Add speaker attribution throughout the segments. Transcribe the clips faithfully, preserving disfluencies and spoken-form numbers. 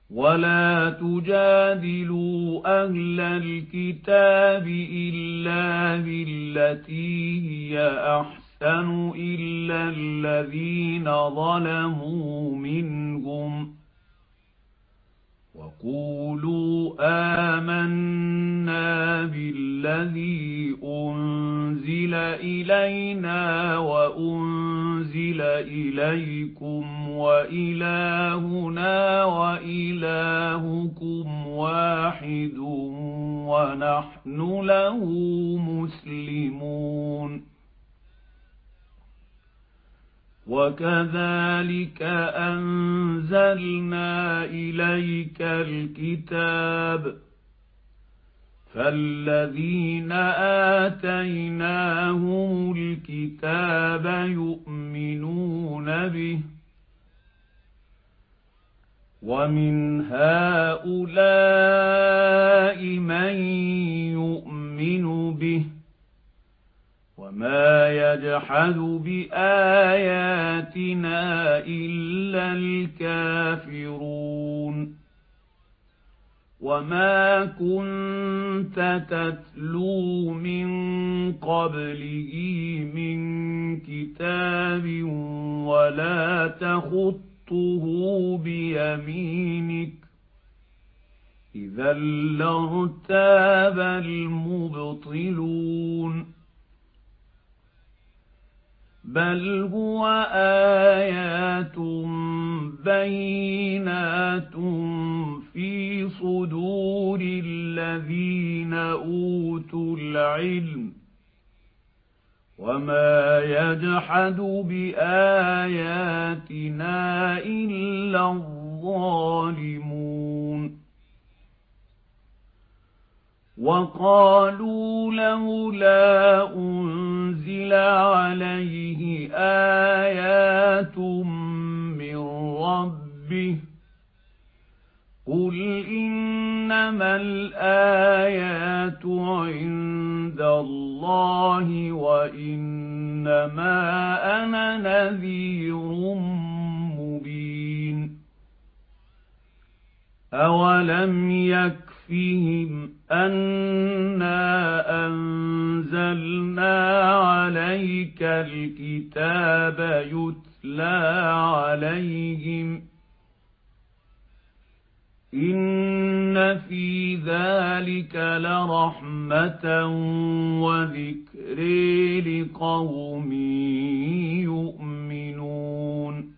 Speaker 1: ولا تجادلوا أهل الكتاب إلا بالتي هي أحسن إلا الذين ظلموا منهم وقولوا آمنا بالذي أنزل إلينا وأنزل إليكم وإلهنا وإلهكم واحد ونحن له مسلمون. وكذلك أنزلنا إليك الكتاب فالذين آتيناهم الكتاب يؤمنون به ومن هؤلاء من يؤمن به وما يجحد بآياتنا إلا الكافرون. وما كنت تتلو من قبله من كتاب ولا تخطه بيمينك إذا لارتاب المبطلون. بل هو آيات بينات في صدور الذين أوتوا العلم وما يجحد بآياتنا إلا الظالمون. وقالوا لولا أنزل عليه آيات من ربه قل إنما الآيات عند الله وإنما أنا نذير مبين. أولم يكفهم أنا أنزلنا عليك الكتاب يتلى عليهم إن في ذلك لرحمة وذكر لقوم يؤمنون.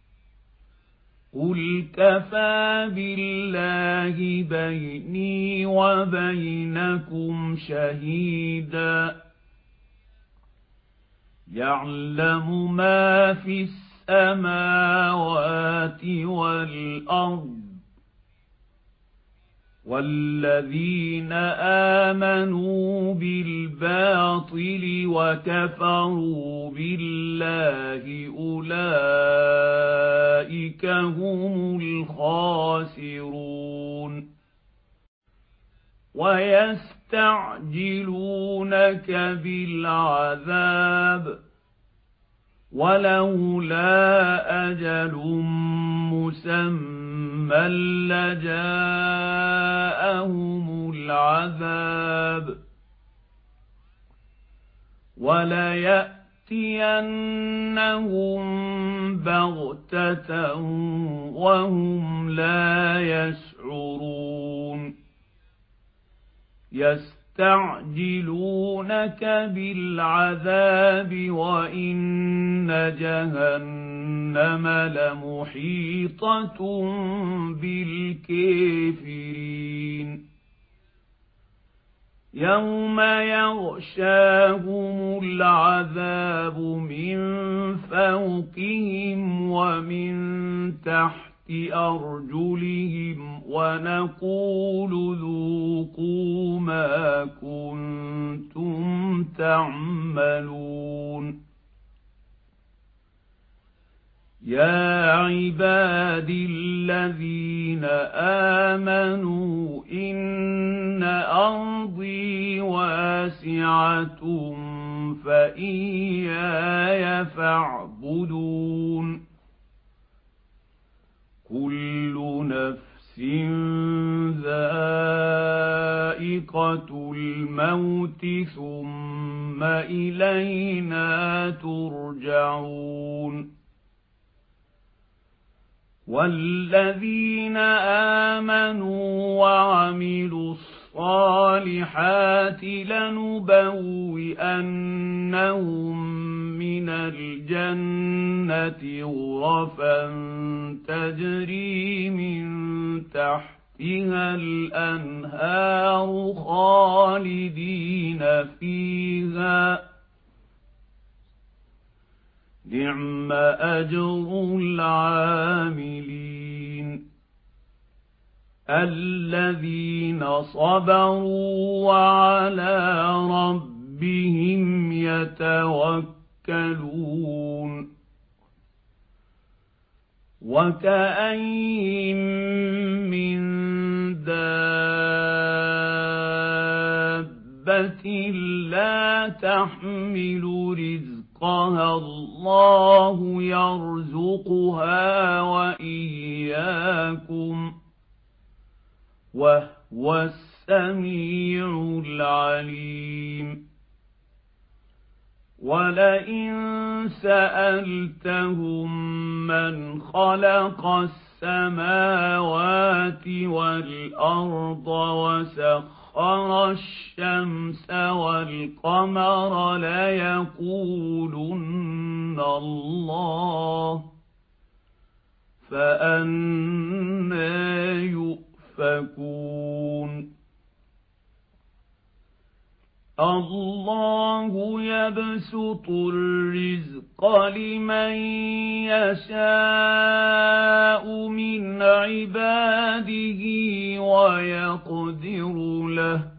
Speaker 1: قل كفى بالله بيني وبينكم شهيدا يعلم ما في السماوات والأرض والذين آمنوا بالباطل وكفروا بالله أولئك هم الخاسرون. ويستعجلونك بالعذاب ولولا أجل مسمى لجاءهم العذاب وليأتينهم بغتة وهم لا يشعرون. يستعجلونك بالعذاب وإن جهنم لمحيطة بالكافرين. يوم يغشاهم العذاب من فوقهم ومن تحت أرجلهم ونقول ذوقوا ما كنتم تعملون. يا عبادي الذين آمنوا إن أرضي واسعة فإياي فاعبدون. كل نفس ذائقة الموت ثم إلينا ترجعون والذين آمنوا وعملوا الصالحات لنبوئنهم من الجنة غرفا تجري من تحتها الأنهار خالدين فيها نعم أجر العاملين الذين صبروا وعلى ربهم يتوكلون وكأين من دابة لا تحمل رزقها الله يرزقها وإياكم وهو السميع العليم ولئن سألتهم من خلق السماوات والأرض وسخر الشمس والقمر ليقولن الله فأنى يؤفكون الله يبسط الرزق لمن يشاء من عباده ويقدر له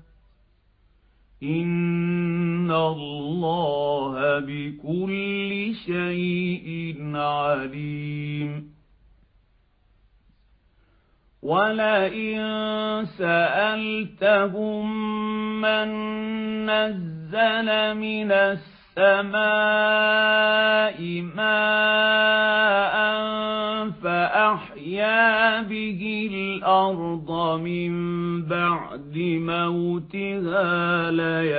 Speaker 1: إن الله بكل شيء عليم ولئن سألتهم من نزل من السماء ماء فأحيا به الأرض من بعد موتها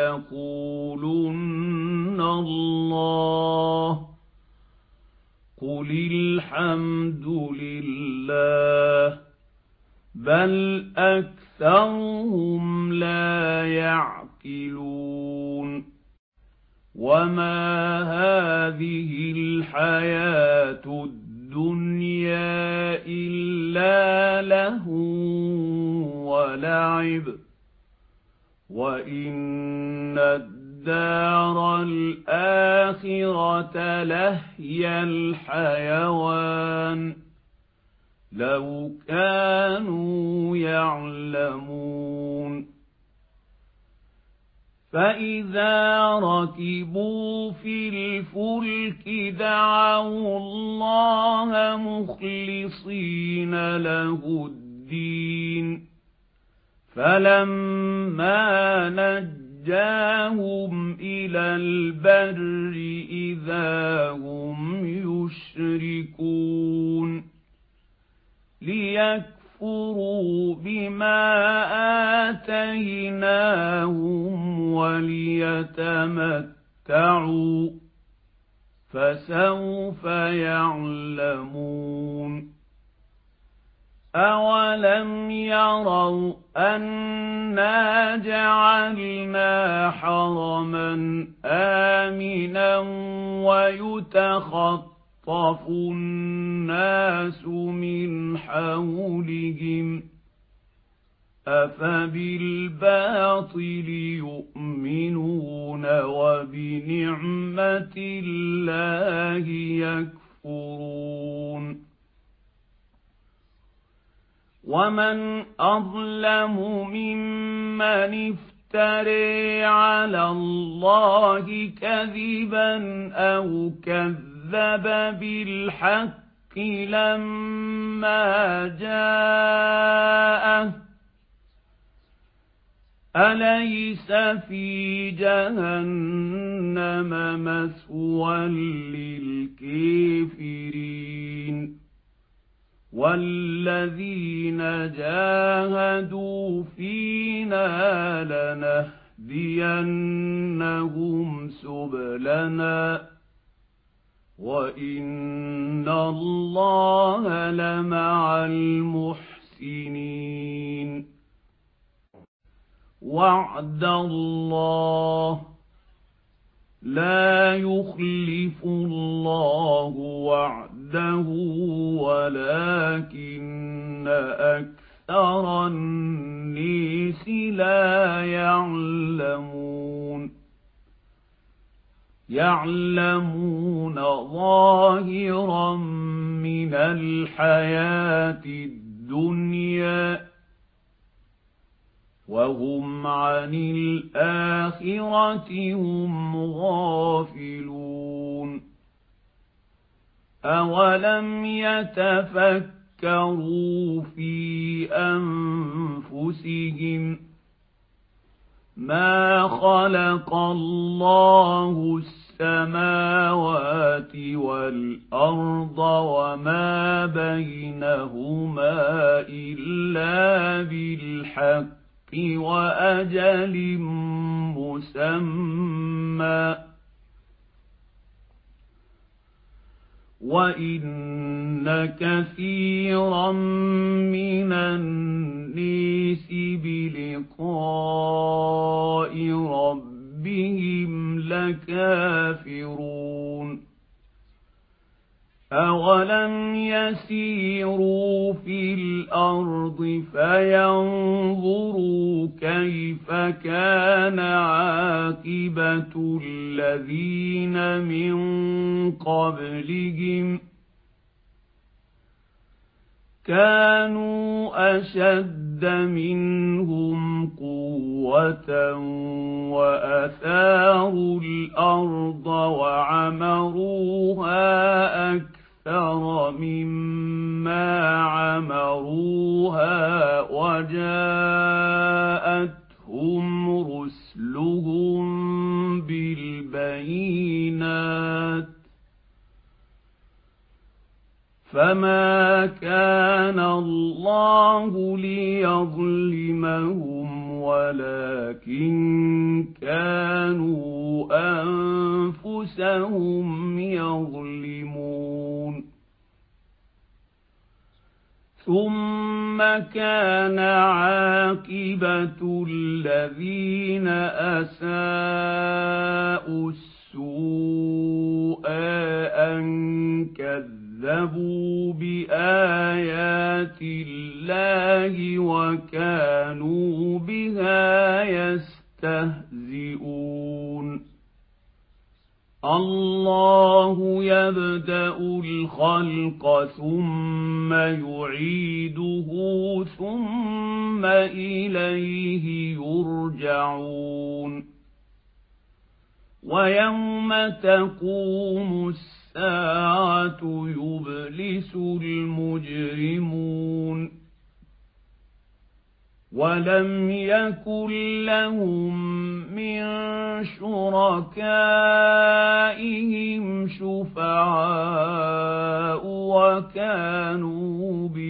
Speaker 1: ليقولن الله قل الحمد لله بل أكثرهم لا يعقلون وما هذه الحياة الدنيا إلا لهو ولعب وإن الدار الآخرة لهي الحيوان لو كانوا يعلمون فإذا ركبوا في الفلك دعوا الله مخلصين له الدين فلما نجاهم إلى البر إذا هم يشركون ليكفروا بما آتيناهم وليتمتعوا فسوف يعلمون أولم يروا أنا جعلنا حرما آمنا ويتخطف يخطف الناس من حولهم أفبالباطل يؤمنون وبنعمة الله يكفرون ومن أظلم ممن افترى على الله كذبا أو كذب كذب بالحق لما جاءه أليس في جهنم مثوى للكافرين والذين جاهدوا فينا لنهدينهم سبلنا وإن الله لمع المحسنين. وعد الله لا يخلف الله وعده ولكن أكثر الناس لا يعلمون. يعلمون ظاهرا من الحياة الدنيا وهم عن الآخرة هم غافلون. أولم يتفكروا في أنفسهم ما خلق الله السماوات والأرض وما بينهما إلا بالحق وأجل مسمى وإن كثيرا من الناس بلقاء ربهم لكافرون. أولم يسيروا في الأرض فينظروا كيف كان عاقبة الذين من قبلهم كانوا أشد منهم قوة وأثاروا الأرض وعمروها أكثر مما عمروها وجاءتهم رسلهم بالبينات فما كان الله ليظلمهم ولكن كانوا أنفسهم يظلمون. ثم كان عاقبة الذين أساءوا السوء أن كذبوا بآيات الله وكانوا بها يستهزئون. الله يبدأ الخلق ثم يعيده ثم إليه يرجعون. ويوم تقوم الساعة يبلس المجرمون ولم يكن لهم من شركائهم شفعاء وكانوا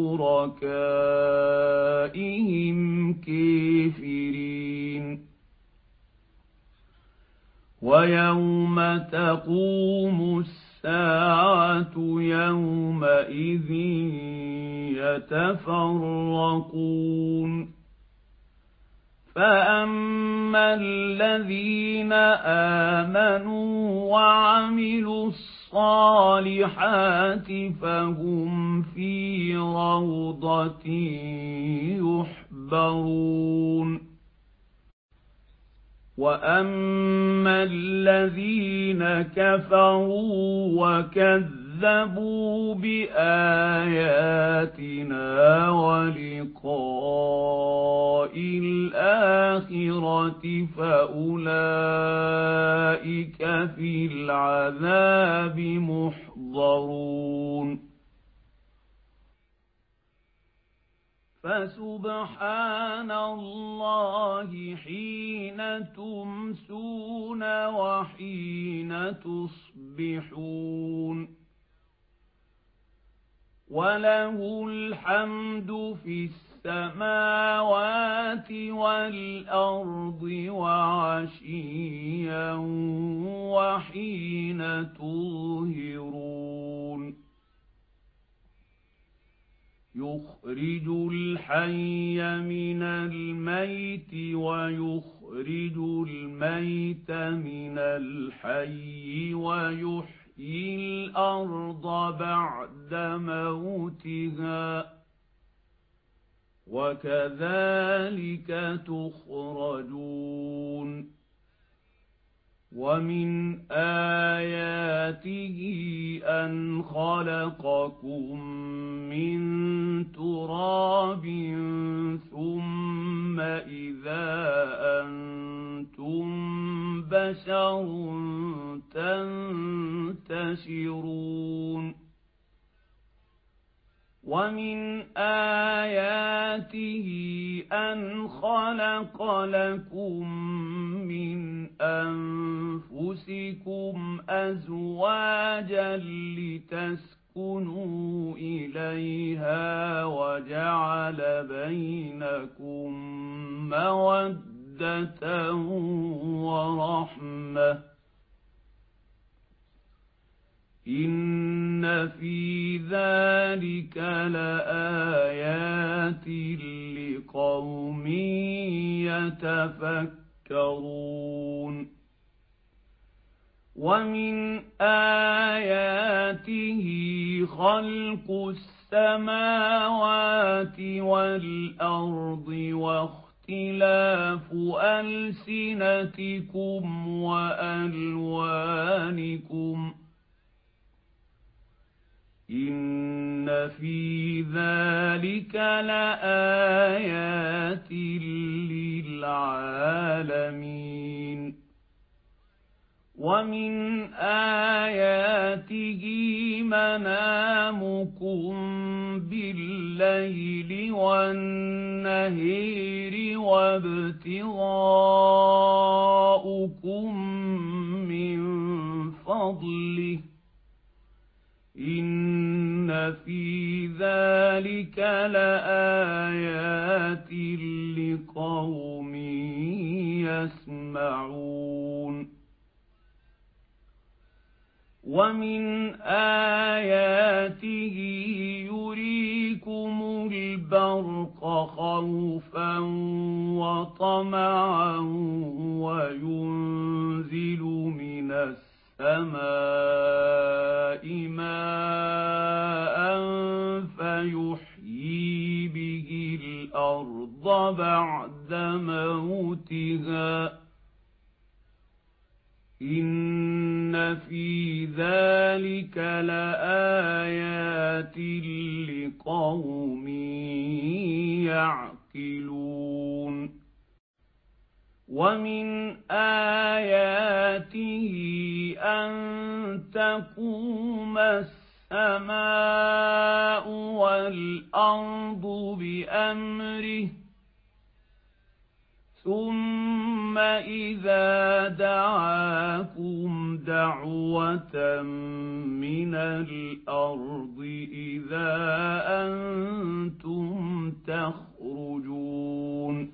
Speaker 1: بشركائهم كافرين. ويوم تقوم الساعة يومئذ يتفرقون. فأما الذين آمنوا وعملوا الصالحات فهم في روضة يحبرون. وأما الذين كفروا وكذبوا بآياتنا ولقاء الآخرة فأولئك في العذاب محضرون. فسبحان الله حين تمسون وحين تصبحون. وله الحمد في السماوات والأرض وعشيا وحين تظهرون يخرج الحي من الميت ويخرج الميت من الحي ويحيي الأرض بعد موتها وكذلك تخرجون ومن آياته أن خلقكم من تراب ثم إذا أنتم بشر تنتشرون ومن آياته أن خلق لكم من أنفسكم أزواجا لتسكنوا إليها وجعل بينكم مودة ورحمة إن في ذلك لآيات لقوم يتفكرون ومن آياته خلق السماوات والأرض واختلاف ألسنتكم وألوانكم إن في ذلك لآيات للعالمين ومن آياته منامكم بالليل والنهار وابتغاؤكم من فضله إن في ذلك لآيات لقوم يسمعون ومن آياته يريكم البرق خوفا وطمعا وينزل من السماء ماء فيحيي به الأرض بعد موتها إن في ذلك لآيات لقوم يعقلون ومن آياته أن تقوم السماء والأرض بأمره ثم إذا دعاكم دعوة من الأرض إذا أنتم تخرجون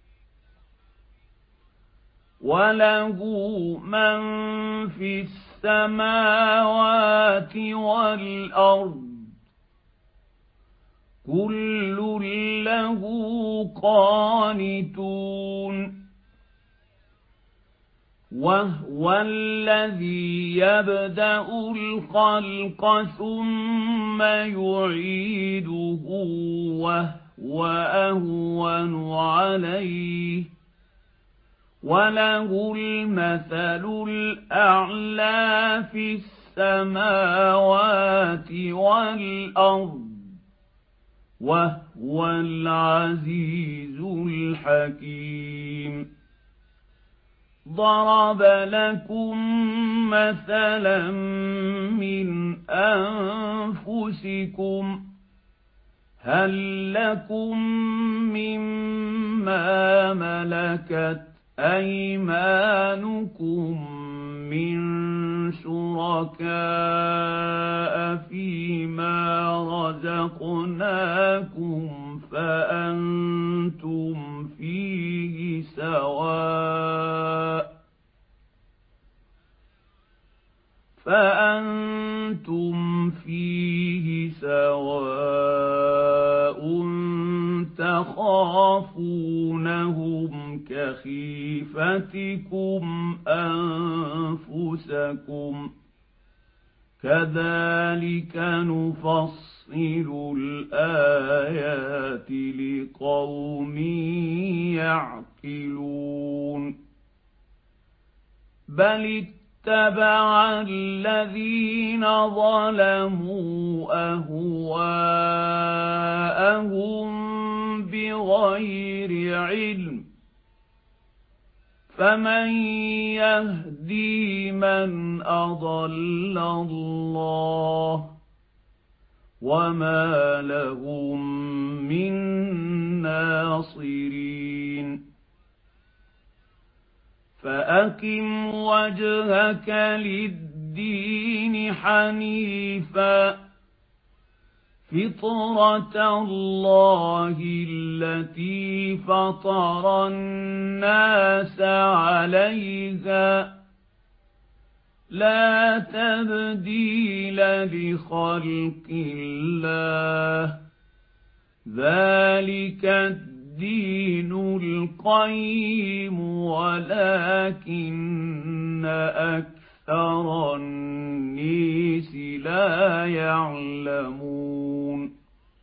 Speaker 1: وله من في السماوات والأرض كل له قانتون وهو الذي يبدأ الخلق ثم يعيده وهو أهون عليه وله المثل الأعلى في السماوات والأرض وهو العزيز الحكيم ضرب لكم مثلا من أنفسكم هل لكم مما ملكت أيمانكم من شركاء فيما رزقناكم فأنتم فيه سواء فأنتم فيه سواء تخافونهم كخيفتكم أنفسكم كذلك نفصل الآيات لقوم يعقلون بل اتبع الذين ظلموا أهواءهم بغير علم فمن يهدي من أضل الله وما لهم من ناصرين فأقم وجهك للدين حنيفا فطرة الله التي فطر الناس عليها لا تبديل لخلق الله ذلك الدين القيم ولكن أكثر الناس لا يعلمون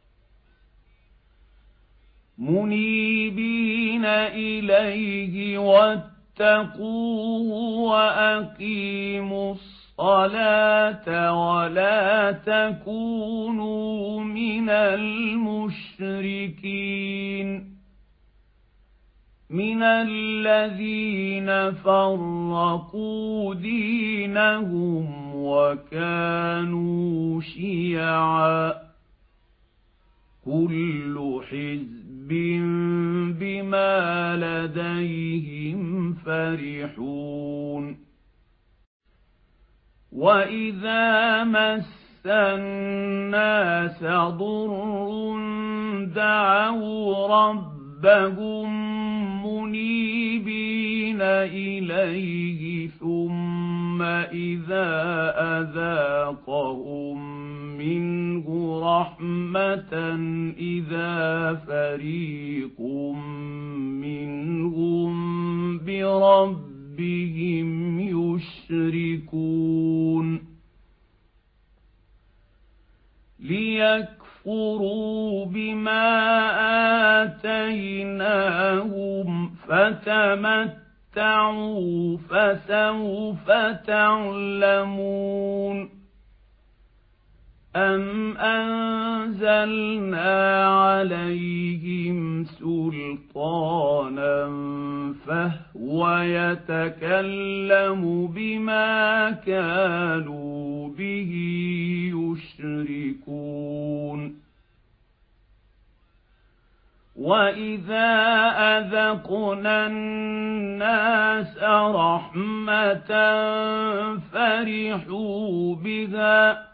Speaker 1: منيبين إليه واتقوه وأقيموا الصلاة ولا تكونوا من المشركين من الذين فرقوا دينهم وكانوا شيعا كل حزب بما لديهم فرحون وإذا مس الناس ضر دعوا ربهم منيبين إليه ثم إذا أذاقهم منه رحمة إذا فريق منهم بربهم يشركون ليكفروا بما آتيناهم فتمتعوا فسوف تعلمون أم أنزلنا عليهم سلطانا فهو يتكلم بما كانوا به يشركون وإذا أذقنا الناس رحمة فرحوا بها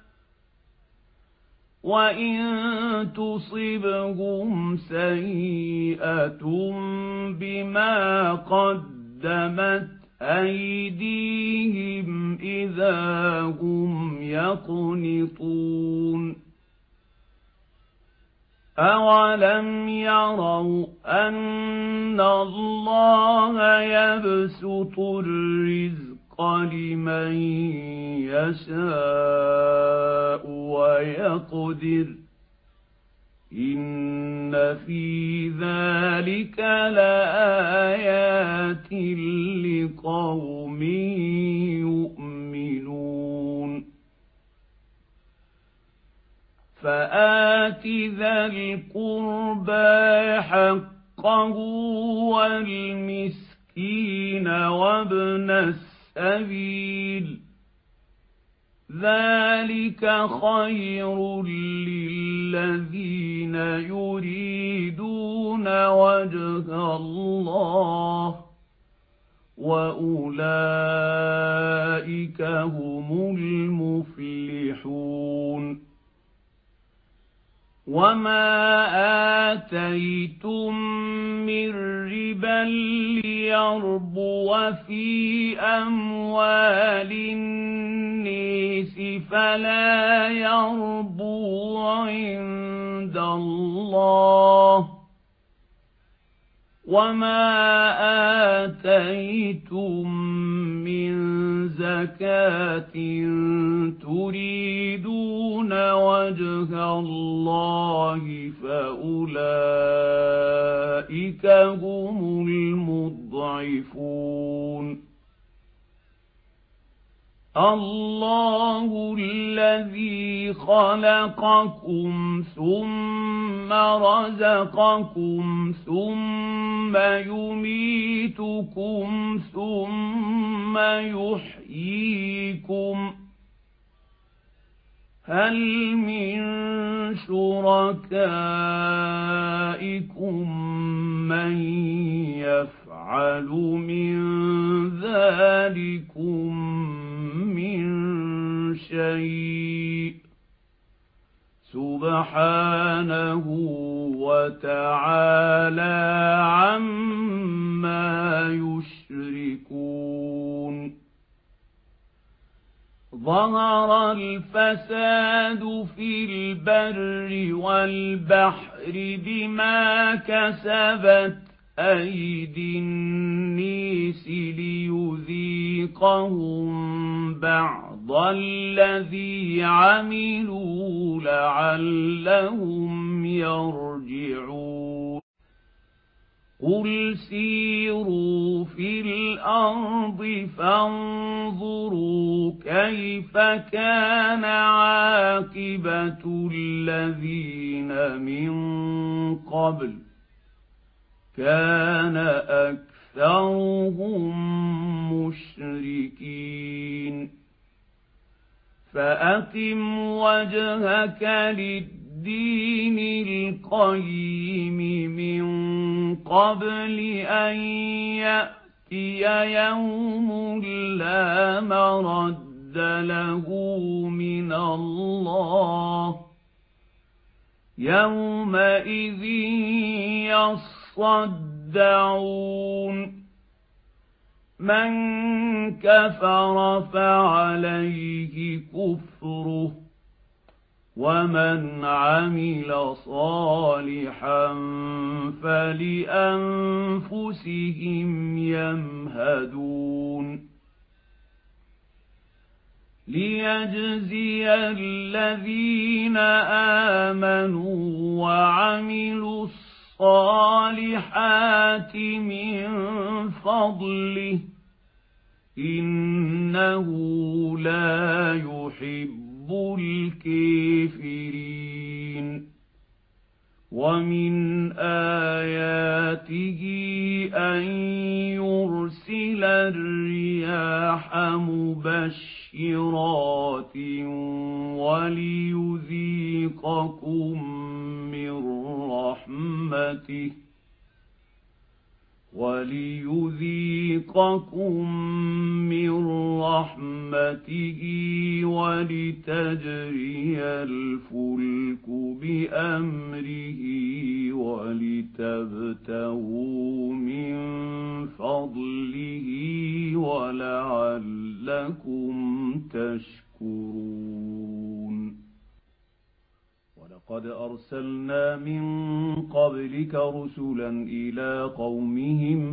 Speaker 1: وإن تصبهم سيئة بما قدمت أيديهم إذا هم يقنطون أولم يروا أن الله يبسط الرزق لمن يشاء ويقدر إن في ذلك لآيات لقوم يؤمنون فآت ذا القربى حقه والمسكين وابن السبيل ذلك خير للذين يريدون وجه الله وأولئك هم المفلحون وما آتيتم من ربا ليربو في أموال الناس فلا يربو عند الله وما آتيتم من زكاة تريدون وجه الله فأولئك هم المضعفون الله الذي خلقكم ثم رزقكم ثم يميتكم ثم يحييكم هل من شركائكم من يفعل من ذلكم من شيء سبحانه وتعالى عما يشركون ظهر الفساد في البر والبحر بما كسبت أيدي الناس ليذيقهم بعض الذي عملوا لعلهم يرجعون قل سيروا في الأرض فانظروا كيف كان عاقبة الذين من قبل كان أكثرهم مشركين فأقم وجهك للدين القيم من قبل أن يأتي يوم لا مرد له من الله يومئذ يصدعون من كفر فعليه كفره ومن عمل صالحا فلأنفسهم يمهدون ليجزي الذين آمنوا وعملوا الصالحات من فضله إنه لا يحب الكافرين ومن آياته أن يرسل الرياح مبشرات وليذيقكم من رحمته وليذيقكم من رحمته ولتجري الفلك بأمره ولتبتغوا من فضله ولعلكم تشكرون ولقد أرسلنا من قبلك رسلا إلى قومهم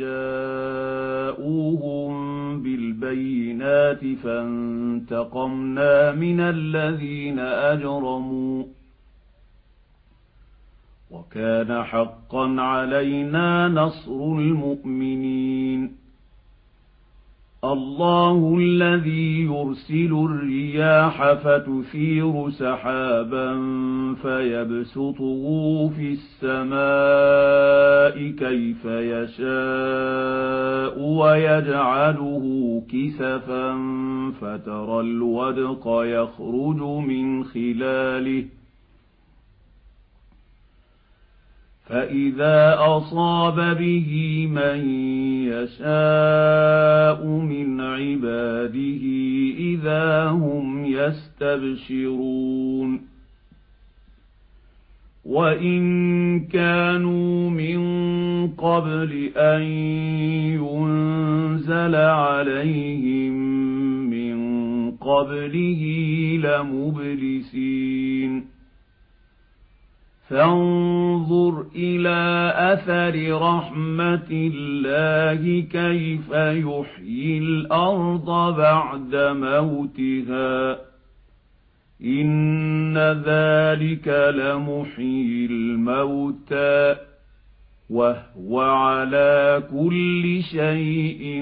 Speaker 1: فجاءوهم بالبينات فانتقمنا من الذين أجرموا وكان حقا علينا نصر المؤمنين الله الذي يرسل الرياح فتثير سحابا فيبسطه في السماء كيف يشاء ويجعله كسفا فترى الودق يخرج من خلاله فإذا أصاب به من يشاء من عباده إذا هم يستبشرون وإن كانوا من قبل أن ينزل عليهم من قبله لمبلسين فانظر إلى أثر رحمة الله كيف يحيي الأرض بعد موتها إن ذلك لمحيي الموتى وهو على كل شيء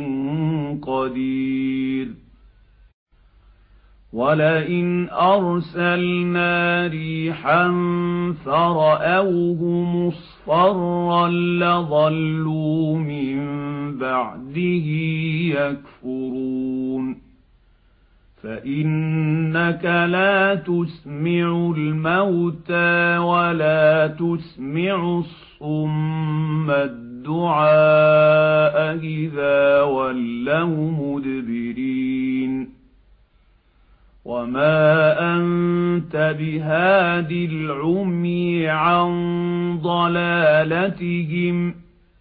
Speaker 1: قدير ولئن أرسلنا ريحا فرأوه مصفرا لظلوا من بعده يكفرون فإنك لا تسمع الموتى ولا تسمع الصم الدعاء إذا ولوا مدبرين وما أنت بهاد العمي عن ضلالتهم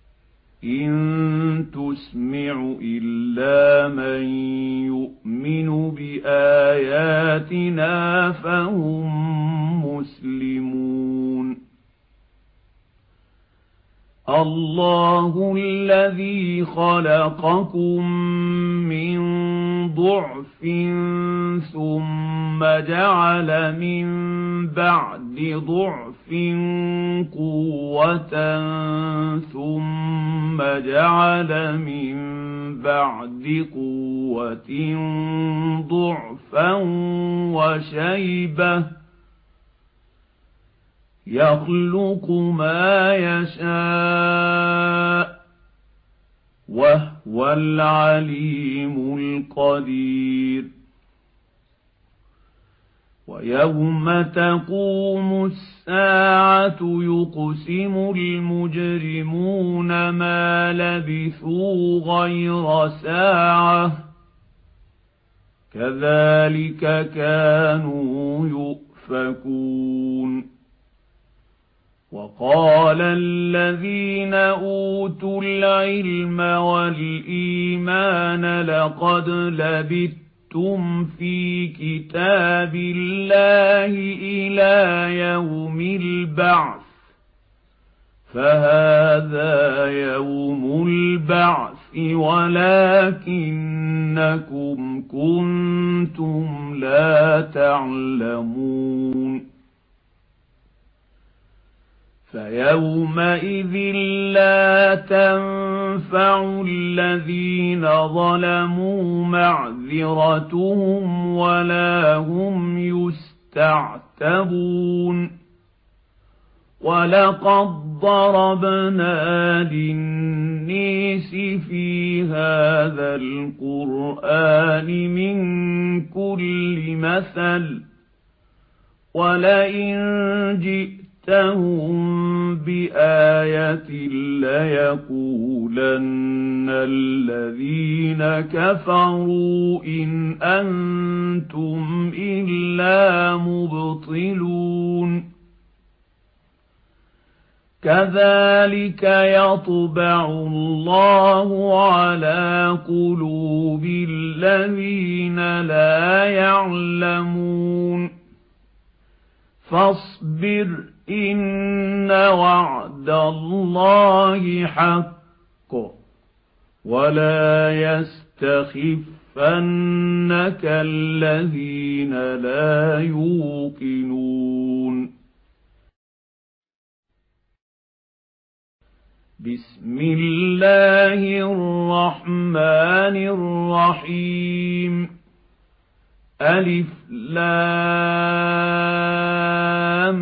Speaker 1: إن تسمع إلا من يؤمن بآياتنا فهم مسلمون الله الذي خلقكم من ضعف ثم جعل من بعد ضعف قوة ثم جعل من بعد قوة ضعفا وشيبة يخلق ما يشاء وهو العليم القدير ويوم تقوم الساعة يقسم المجرمون ما لبثوا غير ساعة كذلك كانوا يؤفكون وقال الذين أوتوا العلم والإيمان لقد لبثتم في كتاب الله إلى يوم البعث فهذا يوم البعث ولكنكم كنتم لا تعلمون فيومئذ لا تنفع الذين ظلموا معذرتهم ولا هم يستعتبون ولقد ضربنا للناس في هذا القرآن من كل مثل ولئن جئت جئتهم بآية ليقولن الذين كفروا إن أنتم إلا مبطلون كذلك يطبع الله على قلوب الذين لا يعلمون فاصبر إن وعد الله حق ولا يستخفنك الذين لا يوقنون بسم الله الرحمن الرحيم ألف لام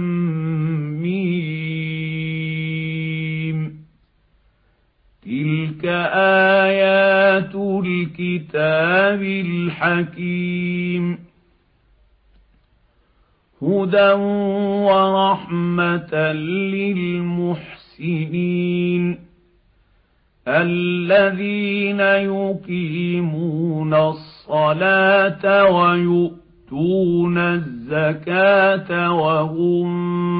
Speaker 1: ميم تلك آيات الكتاب الحكيم هدى ورحمة للمحسنين المحسنين الذين يقيمون الصلاة ويؤتون الزكاة وهم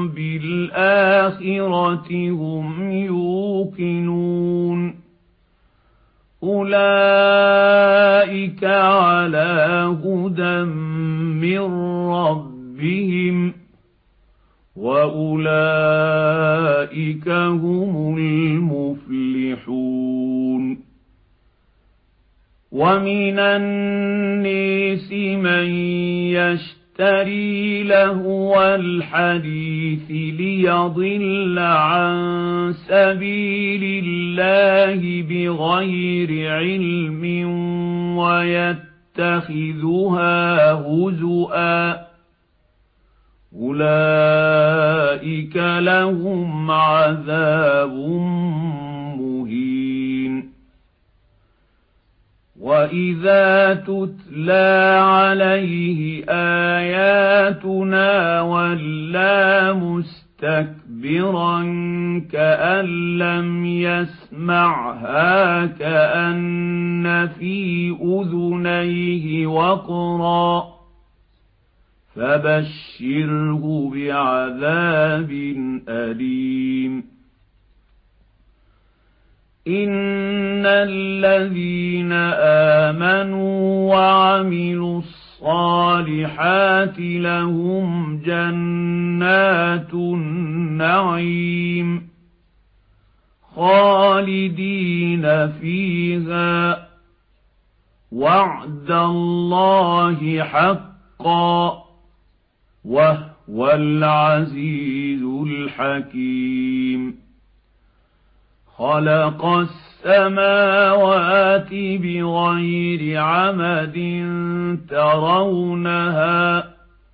Speaker 1: بالآخرة هم يوقنون أولئك على هدى من ربهم وأولئك هم المفلحون ومن الناس من يشتري لهو الحديث ليضل عن سبيل الله بغير علم ويتخذها هزؤا أولئك لهم عذاب مهين وإذا تتلى عليه آياتنا ولى مستكبرا كأن لم يسمعها كأن في أذنيه وقرا فبشره بعذاب أليم إن الذين آمنوا وعملوا الصالحات لهم جنات النعيم خالدين فيها وعد الله حقا وهو العزيز الحكيم خلق السماوات بغير عمد ترونها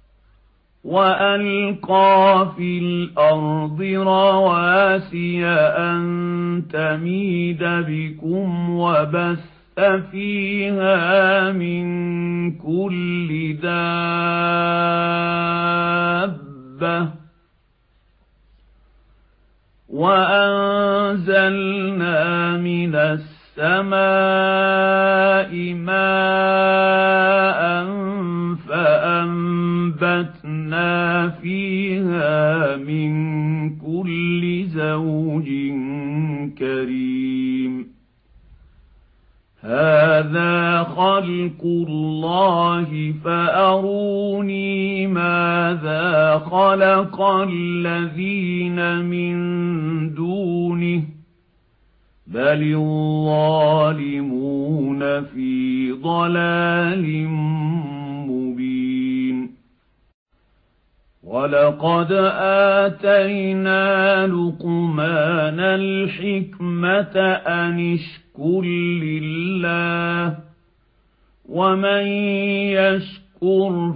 Speaker 1: وألقى في الأرض رواسي أن تميد بكم وبث فيها من كل دابة وأنزلنا من السماء ماء فأنبتنا فيها من كل زوج كريم هذا خلق الله فأروني ماذا خلق الذين من دونه بل الظالمون في ضلال مبين ولقد آتينا لقمان الحكمة أن اشكر لله ومن يشكر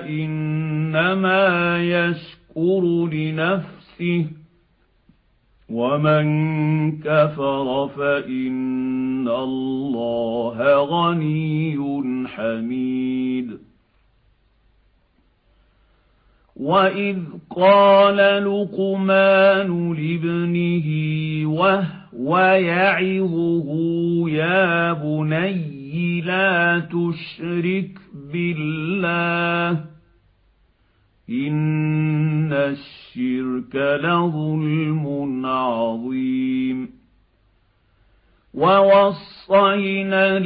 Speaker 1: فإنما يشكر لنفسه ومن كفر فإن الله غني حميد وإذ قال لقمان لابنه وهو يعظه يا بني لا تشرك بالله إن الشرك لظلم عظيم ووصينا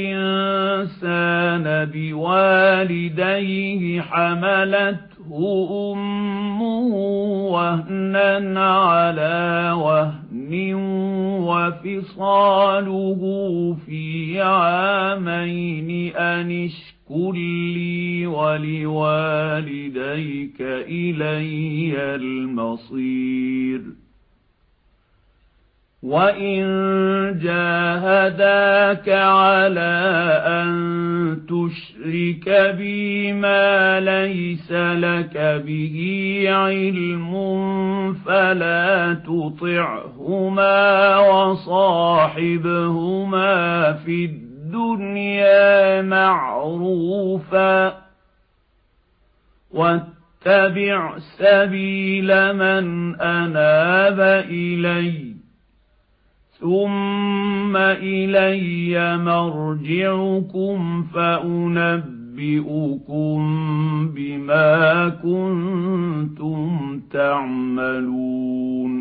Speaker 1: الإنسان بوالديه حملته أمه وهنا على وهن وفصاله في عامين أن اشكر لي ولوالديك إلي المصير وإن جاهداك على أن تشرك بي ما ليس لك به علم فلا تطعهما وصاحبهما في الدنيا معروفا واتبع واتبع سبيل من أناب إلي ثم إلي مرجعكم فأنبئكم بما كنتم تعملون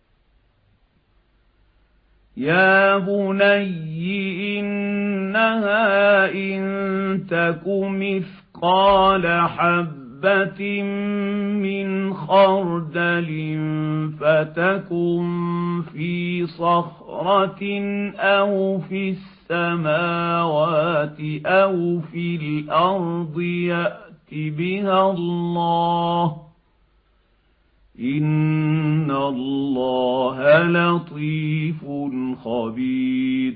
Speaker 1: يا بني إنها إن تك مثقال حبة من خردل فتكن في صخرة أو في السماوات أو في الأرض يأت بها الله إن الله لطيف خبير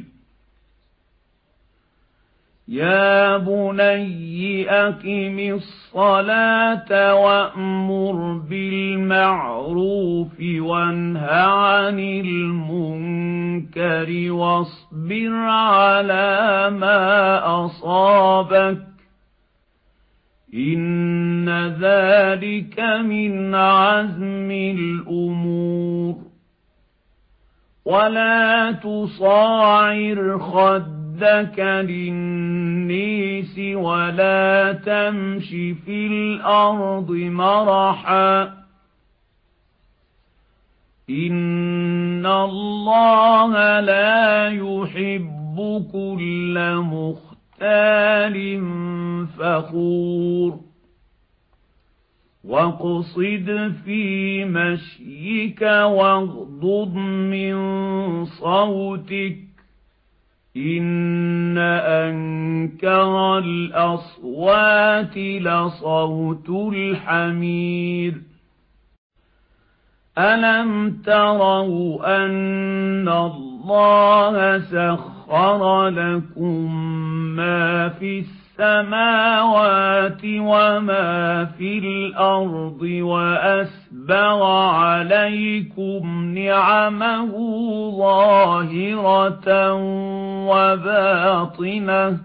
Speaker 1: يا بني أقم الصلاة وأمر بالمعروف وانه عن المنكر واصبر على ما أصابك إن ذلك من عزم الأمور ولا تصاعر خدك للنيس ولا تمش في الأرض مرحا إن الله لا يحب كل مختال فخور واقصد في مشيك واغضض من صوتك إن أنكر الأصوات لصوت الحمير ألم تروا أن الله سخر لكم ما في السماوات وما في الأرض وأسبغ عليكم نعمه ظاهرة وباطنة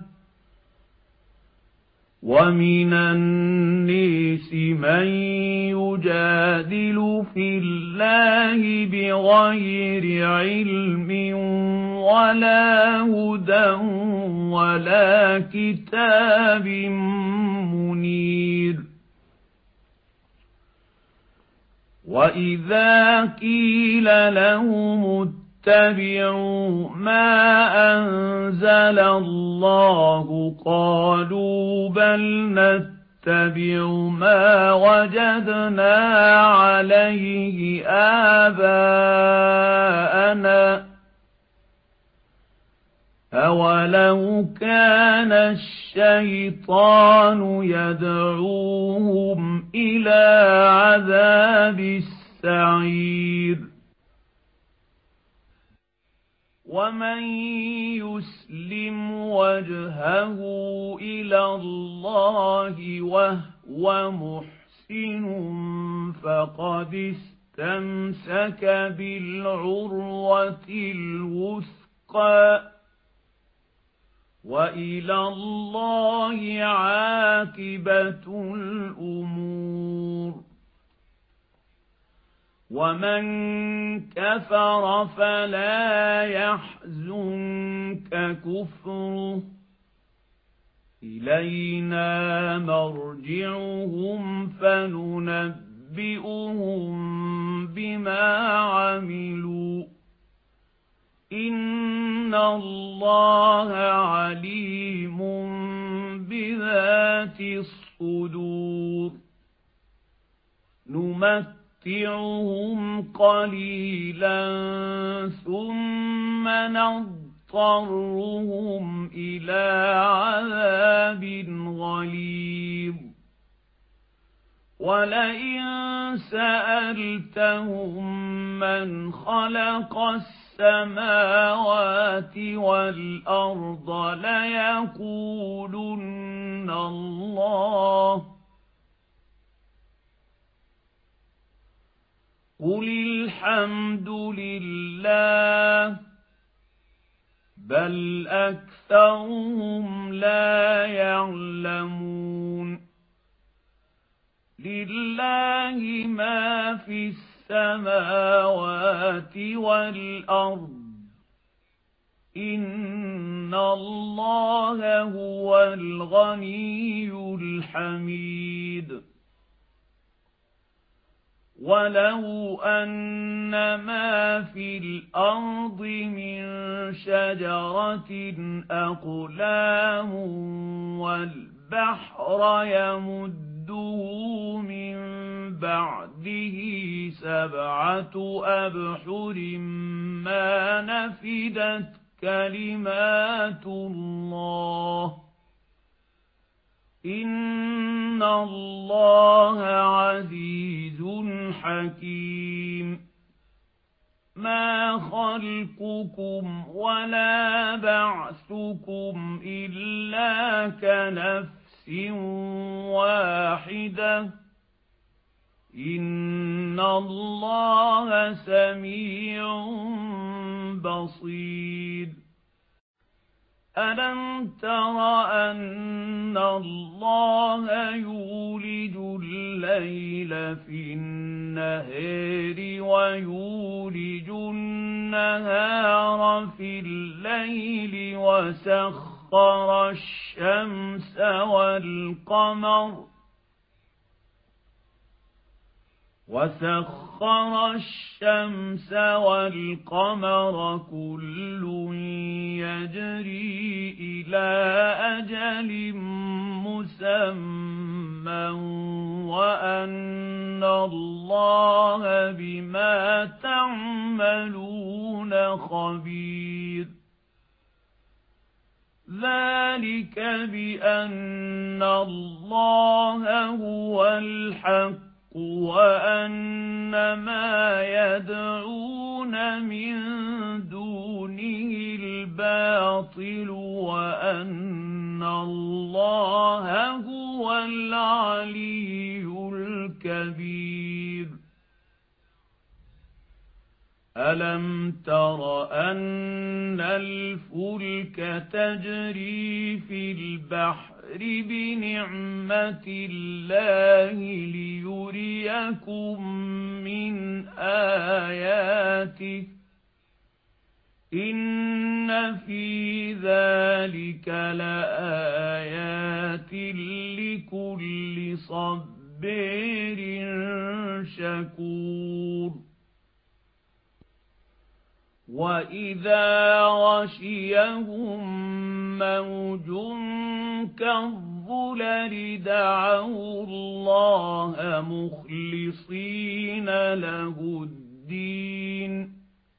Speaker 1: ومن الناس من يجادل في الله بغير علم ولا هدى ولا كتاب منير وإذا قيل لهم اتبعوا ما أنزل الله قالوا بل نتبع ما وجدنا عليه آباءنا أولو كان الشيطان يدعوهم إلى عذاب السعير ومن يسلم وجهه إلى الله وهو محسن فقد استمسك بالعروة الوثقى وإلى الله عاقبة الأمور ومن كفر فلا يحزنك كفره إلينا مرجعهم فننبئهم بما عملوا إن الله عليم بذات الصدور نمتعهم قليلا ثم نضطرهم إلى عذاب غليظ ولئن سألتهم من خلق السماوات والأرض ليقولن الله قل الحمد لله بل أكثرهم. أكثرهم لا يعلمون. لله ما في السماوات والأرض إن الله هو الغني الحميد ولو أن ما في الأرض من شجرة أقلام والبحر يمده من بعده سبعة أبحر ما نفدت كلمات الله إن الله عزيز حكيم ما خلقكم ولا بعثكم إلا كنفس واحدة إن الله سميع بصير ألم تر أن الله يولج الليل في النهار ويولج النهار في الليل وسخر الشمس والقمر وسخر الشمس والقمر كل يجري إلى أجل مسمى وأن الله بما تعملون خبير ذلك بأن الله هو الحق وأن ما يدعون من دونه الباطل وأن الله هو العلي الكبير ألم تر أن الفلك تجري في البحر بنعمة الله ليريكم من آياته إن في ذلك لآيات لكل صبير شكور وإذا غشيهم موج كالظلل دعوا الله مخلصين له الدين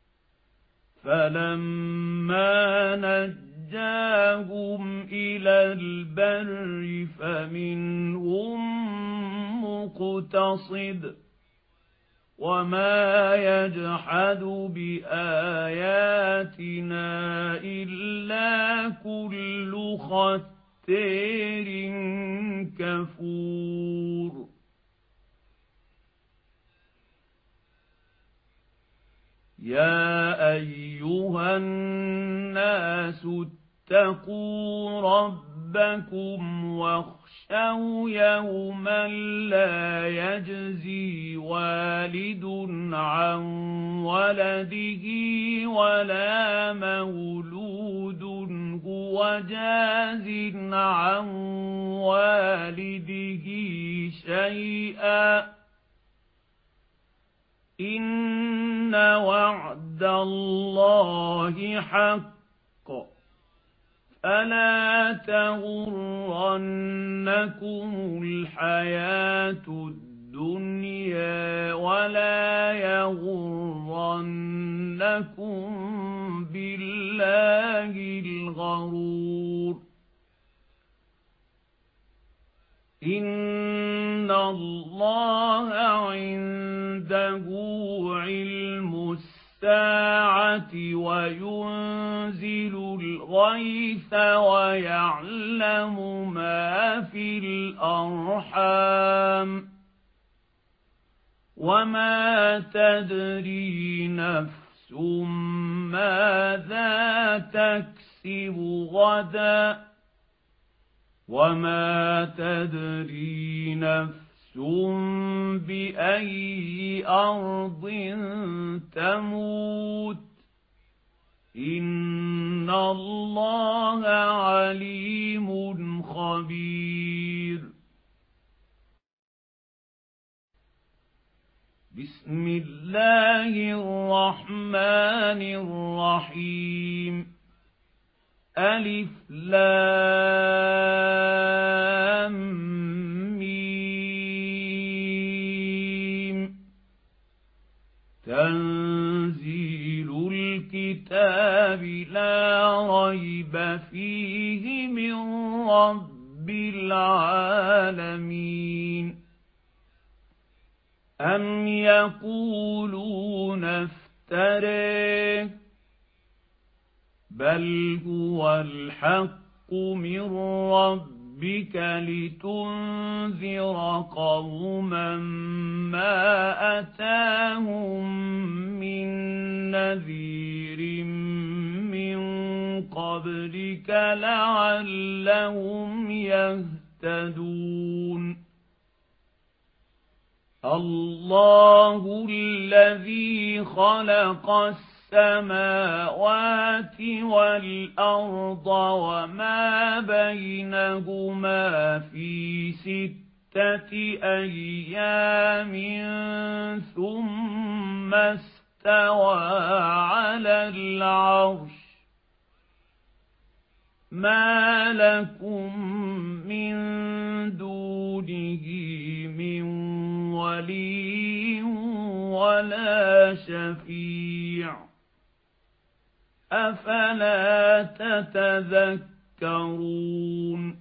Speaker 1: فلما نجاهم إلى البر فمنهم مقتصد وما يجحد بآياتنا إلا كل ختار كفور يا أيها الناس اتقوا ربكم واخشوا يوما لا يجزي والد عن ولده ولا مولود هو جاز عن والده شيئا إن وعد الله حق فلا تغرنكم الحياة الدنيا ولا يغرنكم بالله الغرور إن الله عنده علم الساعة وينزل الغيث ويعلم ما في الأرحام وما تدري نفس ماذا تكسب غدا وما تدري نفس بأي أرض تموت إن الله عليم خبير. بسم الله الرحمن الرحيم. ألف لام ميم. تنزيل الكتاب لا ريب فيه من رب العالمين. أم يقولون افتريه بل هو الحق من ربك لتنذر قوما ما أتاهم من نذير من قبلك لعلهم يهتدون. الله الذي خلق السماوات والأرض وما بينهما في ستة أيام ثم استوى على العرش. ما لكم من دونه من ولي ولا شفيع أفلا تتذكرون.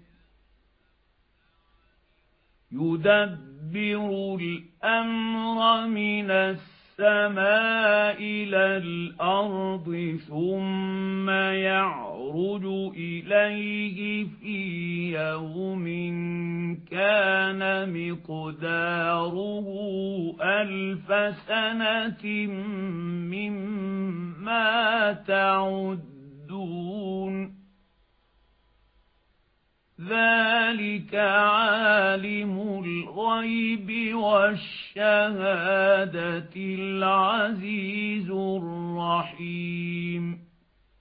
Speaker 1: يدبر الأمر من السماء إلى الأرض ثم يعرج إليه في يوم كان مقداره ألف سنة مما تعدون. ذلك عالم الغيب والشهادة العزيز الرحيم.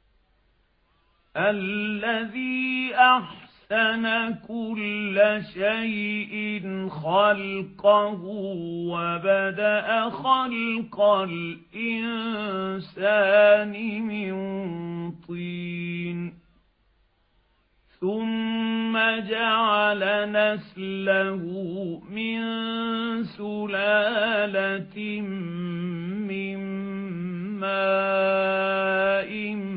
Speaker 1: الذي أحسن كل شيء خلقه وبدأ خلق الإنسان من طين ثم جعل نسله من سلالة من ماء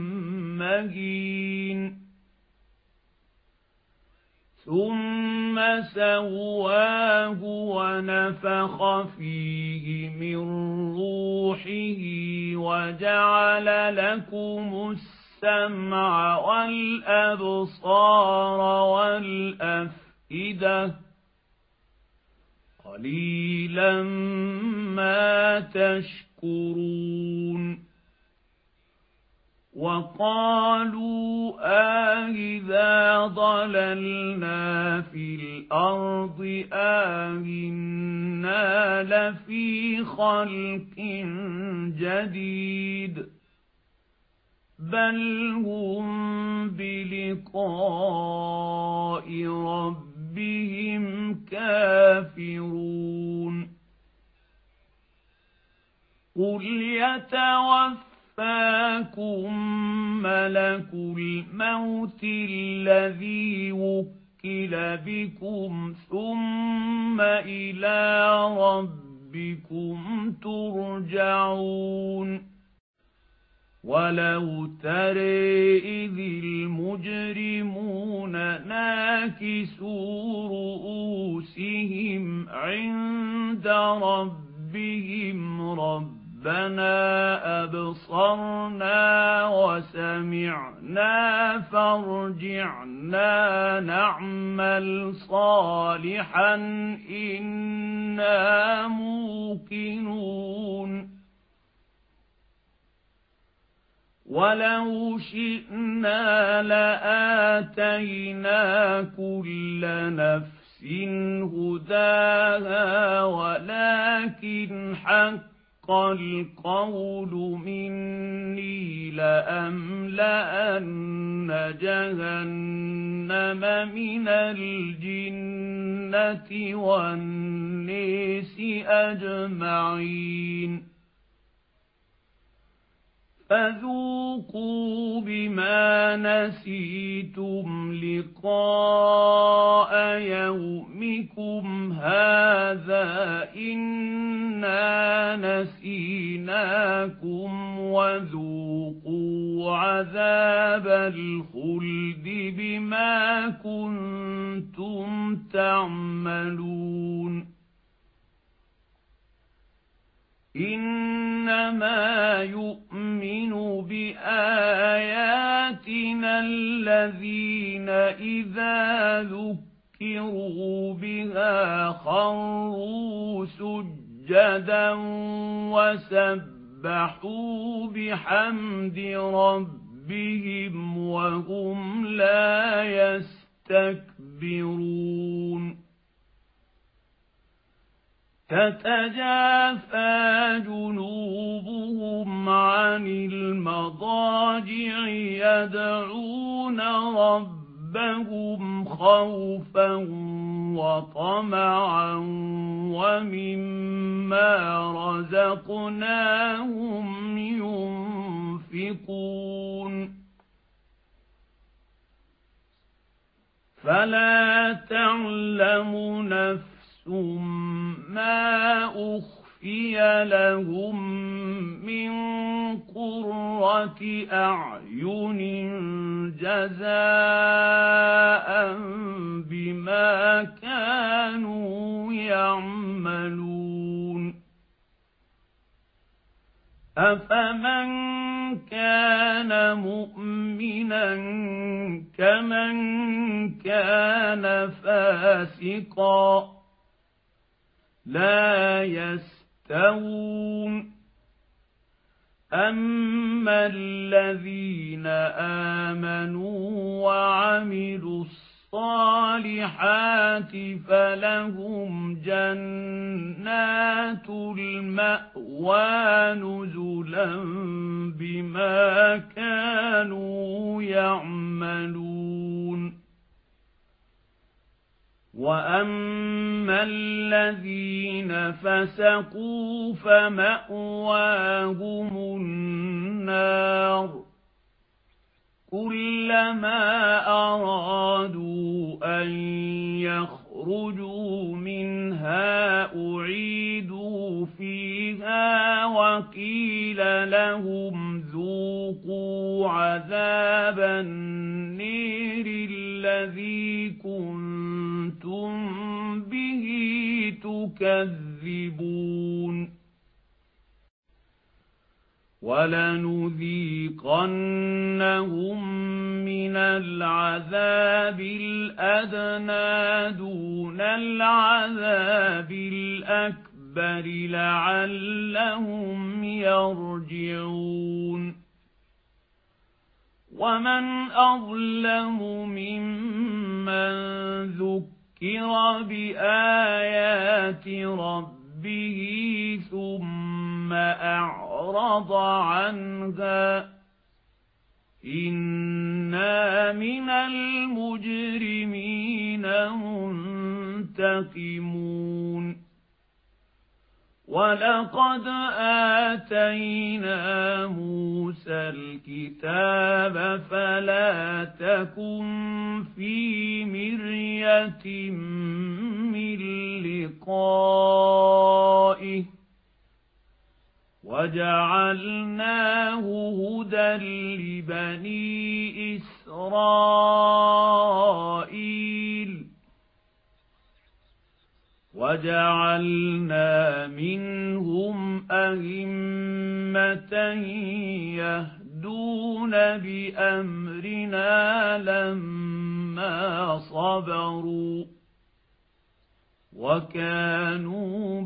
Speaker 1: مهين ثم سواه ونفخ فيه من روحه وجعل لكم السمع والأبصار والأفئدة قليلا ما تشكرون. وقالوا أإذا ضللنا في الأرض أإنا لفي خلق جديد بل هم بلقاء ربهم كافرون. قل يتوفى يتوفاكم ملك الموت الذي وكل بكم ثم إلى ربكم ترجعون. ولو ترى إذ المجرمون ناكسوا رؤوسهم عند ربهم رب ربنا أبصرنا وسمعنا فارجعنا نعمل صالحا إنا موقنون. ولو شئنا لآتينا كل نفس هداها ولكن حق القول مني لأملأن جهنم من الجنة والناس أجمعين فذوقوا بما نسيتم لقاء يومكم هذا إنا نسيناكم وذوقوا عذاب الخلد بما كنتم تعملون إنما يؤمن بآياتنا الذين إذا ذكروا بها خروا سجدا وسبحوا بحمد ربهم وهم لا يستكبرون تتجافى جنوبهم عن المضاجع يدعون ربهم خوفا وطمعا ومما رزقناهم ينفقون فلا تعلم نفس ما أخفي لهم من قرة أعين جزاء بما كانوا يعملون أفمن كان مؤمنا كمن كان فاسقا لا يستوون أما الذين آمنوا وعملوا الصالحات فلهم جنات المأوى نزلا بما كانوا يعملون وأما الذين فسقوا فمأواهم النار كلما أرادوا أن يخرجوا منها أعيدوا فيها وقيل لهم ذوقوا عذاب النير الذي كنتم به تكذبون ولنذيقنهم من العذاب الأدنى دون العذاب الأكبر لعلهم يرجعون ومن أظلم ممن ذكر بآيات ربه ثم أعرض عنها إنا من المجرمين منتقمون ولقد آتينا موسى الكتاب فلا تكن في مرية من لقائه وجعلناه هدى لبني إسرائيل وجعلنا منهم أئمة يهدون بأمرنا لما صبروا وكانوا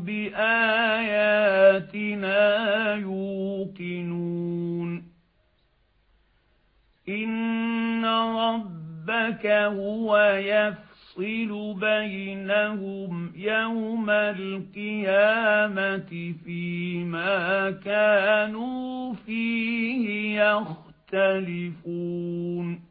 Speaker 1: بآياتنا يوقنون إن ربك هو يفصل يفصل بينهم يوم القيامة فيما كانوا فيه يختلفون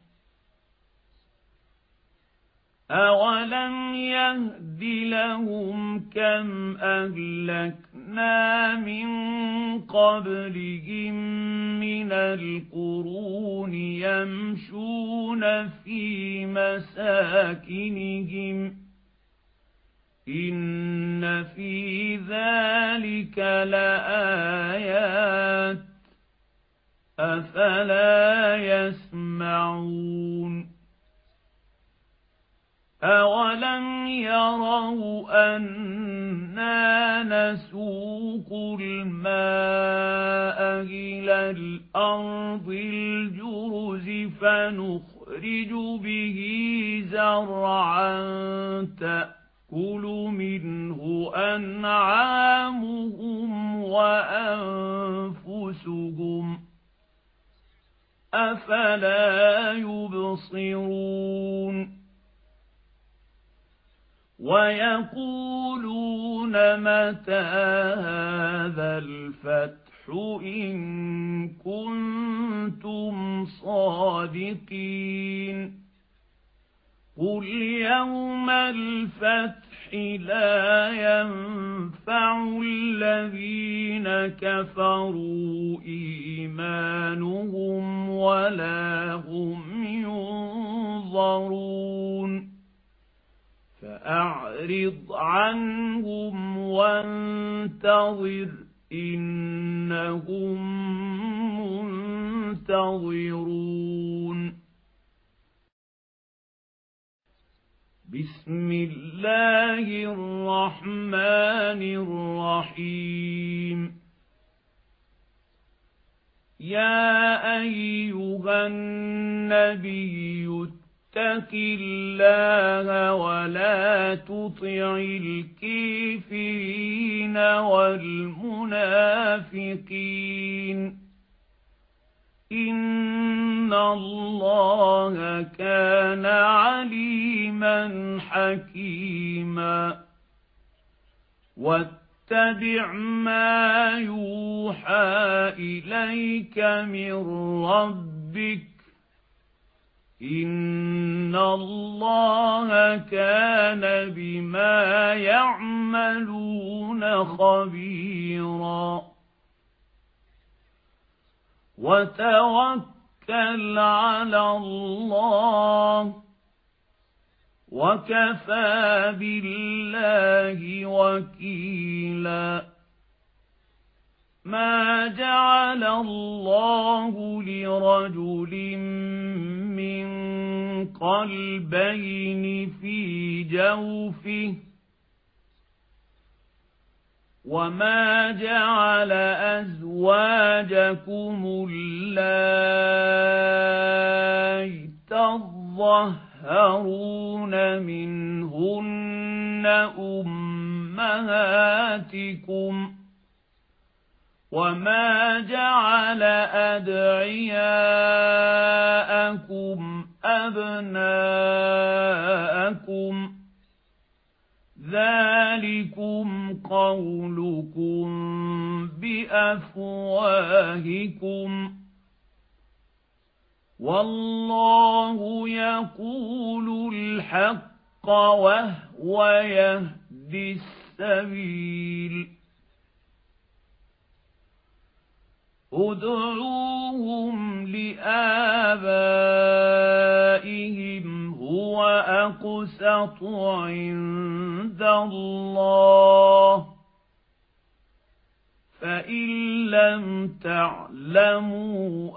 Speaker 1: أَوَلَمْ يَهْدِ لَهُمْ كَمْ أَهْلَكْنَا مِنْ قَبْلِهِمْ مِنَ الْقُرُونِ يَمْشُونَ فِي مَسَاكِنِهِمْ إِنَّ فِي ذَلِكَ لَآيَاتٍ أَفَلَا يَسْمَعُونَ أَوَلَمْ يَرَوْا أَنَّا نَسُوقُ الْمَاءَ إِلَى الْأَرْضِ الْجُرُزِ فَنُخْرِجُ بِهِ زَرْعًا تَأْكُلُ مِنْهُ أَنْعَامُهُمْ وَأَنْفُسُهُمْ أَفَلَا يُبْصِرُونَ وَيَقُولُونَ مَتَى هَذَا الْفَتْحُ إِن كُنتُمْ صَادِقِينَ قُلْ يَوْمَ الْفَتْحِ لَا يَنفَعُ الَّذِينَ كَفَرُوا إِيمَانُهُمْ وَلَا هُمْ يُنظَرُونَ فَأَعْرِضْ عَنْهُمْ وَانتَظِرْ إِنَّهُمْ مُنتَظِرُونَ بسم الله الرحمن الرحيم يا أيها النبي اتق الله ولا تطع الكافرين والمنافقين إن الله كان عليما حكيما واتبع ما يوحى إليك من ربك إن الله كان بما يعملون خبيرا وتوكل على الله وكفى بالله وكيلا ما جعل الله لرجل من قلبين في جوفه وما جعل أزواجكم اللائي تظهرون منهن أمهاتكم وما جعل أدعياءكم أبناءكم ذلكم قولكم بأفواهكم والله يقول الحق وهو يهدي السبيل ادعوهم لآبائهم هو أقسط عند الله فإن لم تعلموا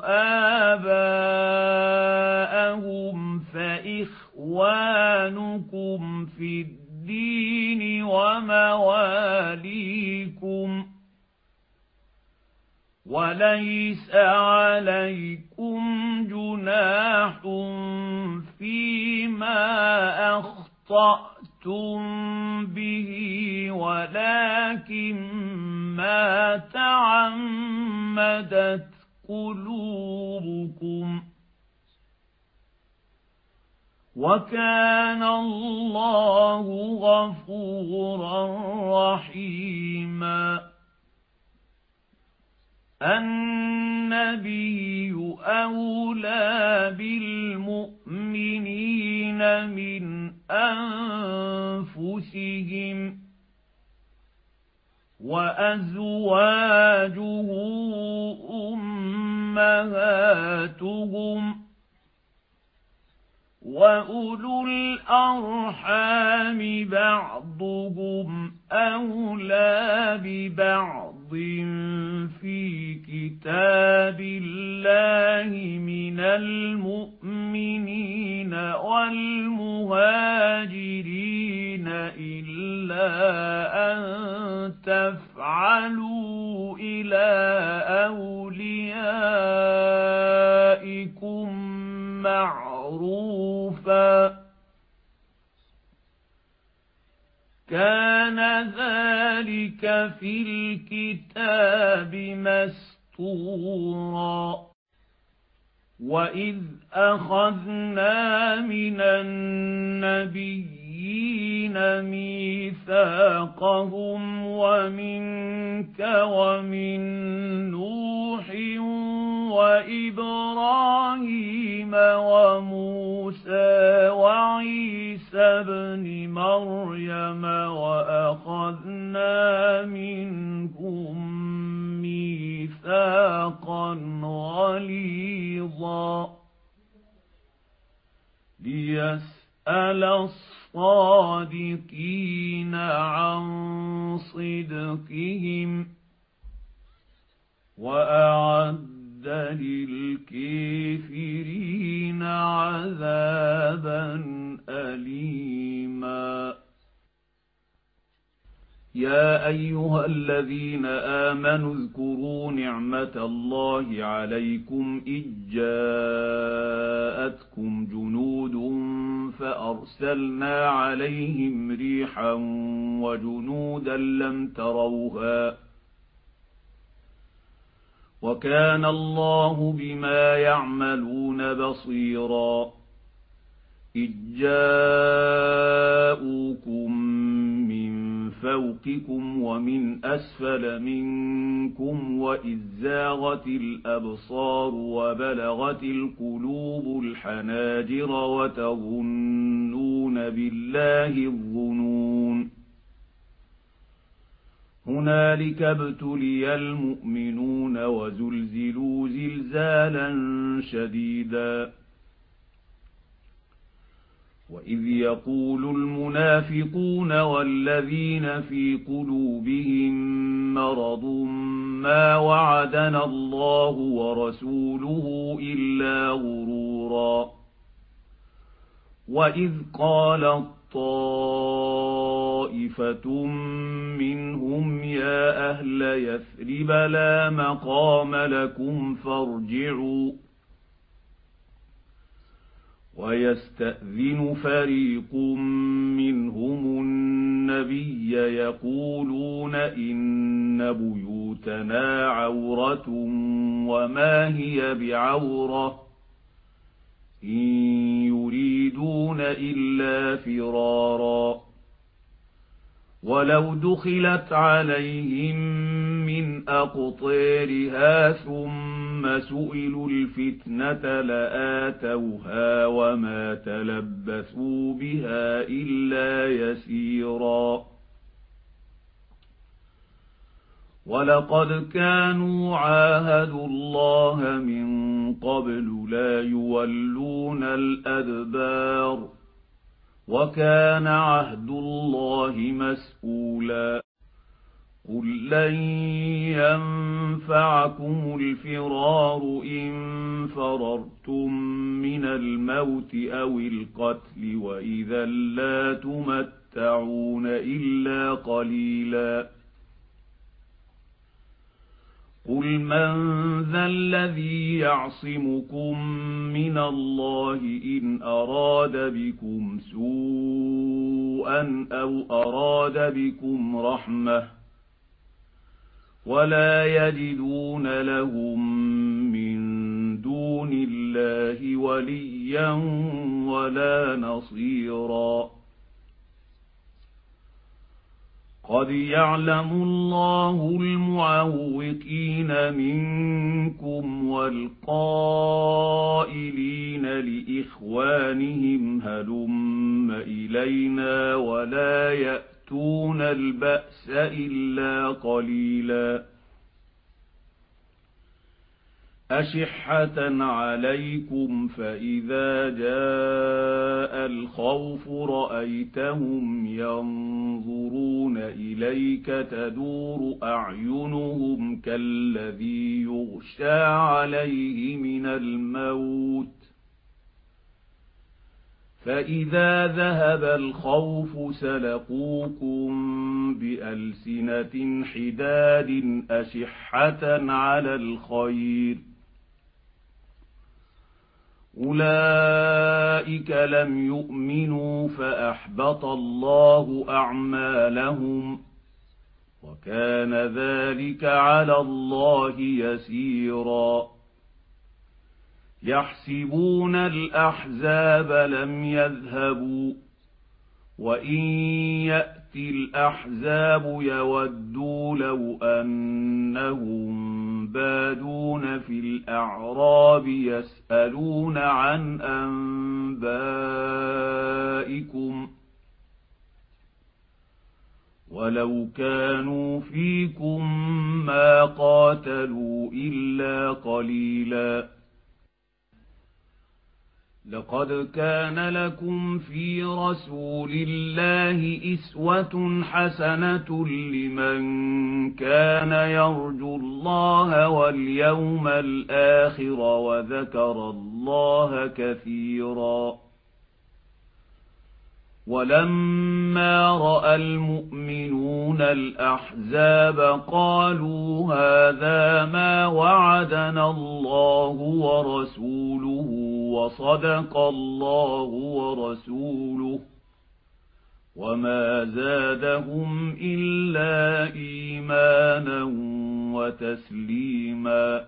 Speaker 1: آباءهم فإخوانكم في الدين ومواليكم وليس عليكم جناح فيما أخطأتم به ولكن ما تعمدت قلوبكم وكان الله غفورا رحيما. النبي أولى بالمؤمنين من أنفسهم وأزواجه أمهاتهم وأولو الأرحام بعضهم أولى ببعض في كتاب الله من المؤمنين والمهاجرين إلا أن تفعلوا إلى أوليائكم معروفا كان ذلك في الكتاب مسطورا. وإذ أخذنا من النبيين ميثاقهم ومنك ومن نوح وإبراهيم وموسى وعيسى ابن مريم وأخذنا منهم ميثاقا غليظا ليسأل الصادقين عن صدقهم وأعد للكافرين عذابا أليما. يا أيها الذين آمنوا اذكروا نعمة الله عليكم إذ جاءتكم جنود فأرسلنا عليهم ريحا وجنودا لم تروها وكان الله بما يعملون بصيرا. إذ جاءوكم من فوقكم ومن أسفل منكم وإذ زاغت الأبصار وبلغت القلوب الحناجر وتظنون بالله الظنون. هنالك ابتلي المؤمنون وزلزلوا زلزالا شديدا. وإذ يقول المنافقون والذين في قلوبهم مرض ما وعدنا الله ورسوله إلا غرورا. وإذ قالت طائفة منهم يا أهل يثرب لا مقام لكم فارجعوا ويستأذن فريق منهم النبي يقولون إن بيوتنا عورة وما هي بعورة إن يريدون إلا فرارا. ولو دخلت عليهم من أقطارها ثم سئلوا الفتنة لآتوها وما تلبثوا بها إلا يسيرا. ولقد كانوا عاهدوا الله من قبل لا يولون الأدبار وكان عهد الله مسؤولا. قل لن ينفعكم الفرار إن فررتم من الموت أو القتل وإذا لا تمتعون إلا قليلا. قل من ذا الذي يعصمكم من الله إن أراد بكم سوءا أو أراد بكم رحمة ولا يجدون لهم من دون الله الله وليا ولا نصيرا. قد يعلم الله المعوقين منكم والقائلين لإخوانهم هلم إلينا ولا يأتون البأس إلا قليلا. أشحة عليكم فإذا جاء الخوف رأيتهم ينظرون إليك تدور أعينهم كالذي يغشى عليه من الموت فإذا ذهب الخوف سلقوكم بألسنة حداد أشحة على الخير أولئك لم يؤمنوا فأحبط الله أعمالهم وكان ذلك على الله يسيرا. يحسبون الأحزاب لم يذهبوا وإن يأتي الأحزاب يودوا لو أنهم بادون في الأعراب يسألون عن أنبائكم ولو كانوا فيكم ما قاتلوا إلا قليلا. لقد كان لكم في رسول الله أسوة حسنة لمن كان يرجو الله واليوم الآخر وذكر الله كثيرا. ولما رأى المؤمنون الأحزاب قالوا هذا ما وعدنا الله ورسوله وصدق الله ورسوله وما زادهم إلا إيمانا وتسليما.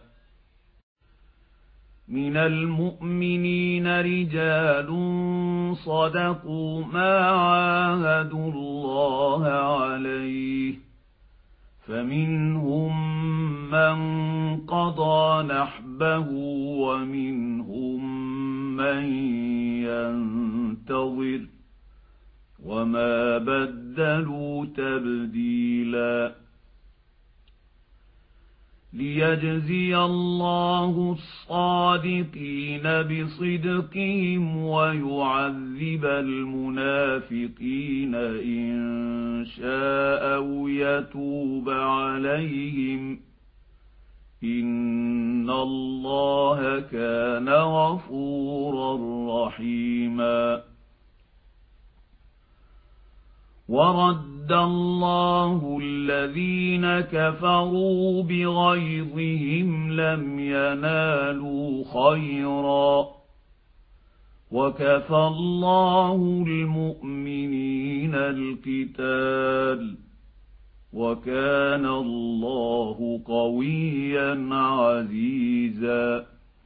Speaker 1: من المؤمنين رجال صدقوا ما عاهدوا الله عليه فمنهم من قضى نحبه ومنهم من ينتظر وما بدلوا تبديلا. ليجزي الله الصادقين بصدقهم ويعذب المنافقين إن شاء أو يتوب عليهم إن الله كان غفورا رحيما. ورد الله الذين كفروا بغيظهم لم ينالوا خيرا وكفى الله المؤمنين القتال وكان الله قويا عزيزا.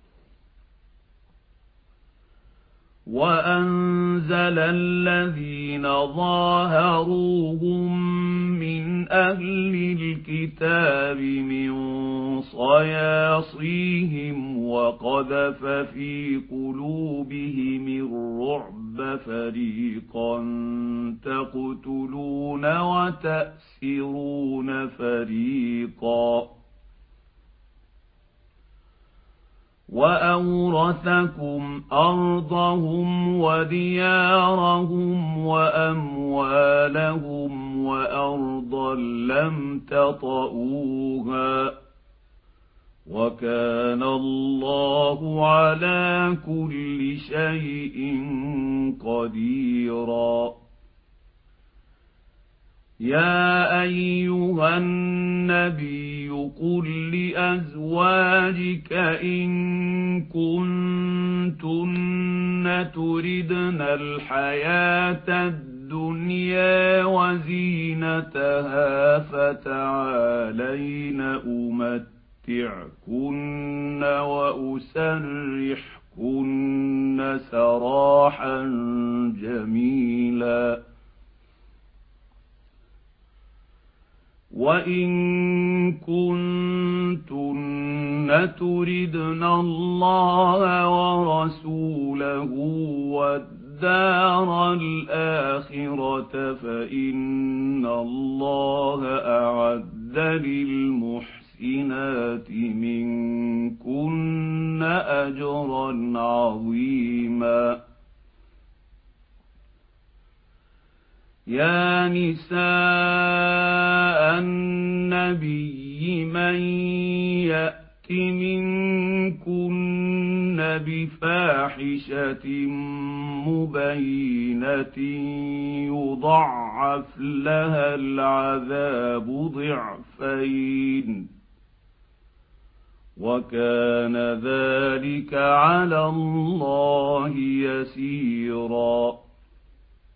Speaker 1: وأنزل الذين ظاهروهم من أهل الكتاب من صياصيهم وقذف في قلوبهم الرعب فريقا تقتلون وتأسرون فريقا وأورثكم أرضهم وديارهم وأموالهم وأرضا لم تطئوها وكان الله على كل شيء قديرا. يا أيها النبي قل لأزواجك إن كنتن تردن الحياة الدنيا وزينتها فتعالين أمتعكن أمتعكن وأسرحكن سراحا جميلا وإن كنتن تردن الله ورسوله والدار الآخرة فإن الله أعد للمحسنات منكن أجرا عظيما يا نساء النبي من يأت منكن بفاحشة مبينة يضعف لها العذاب ضعفين وكان ذلك على الله يسيرا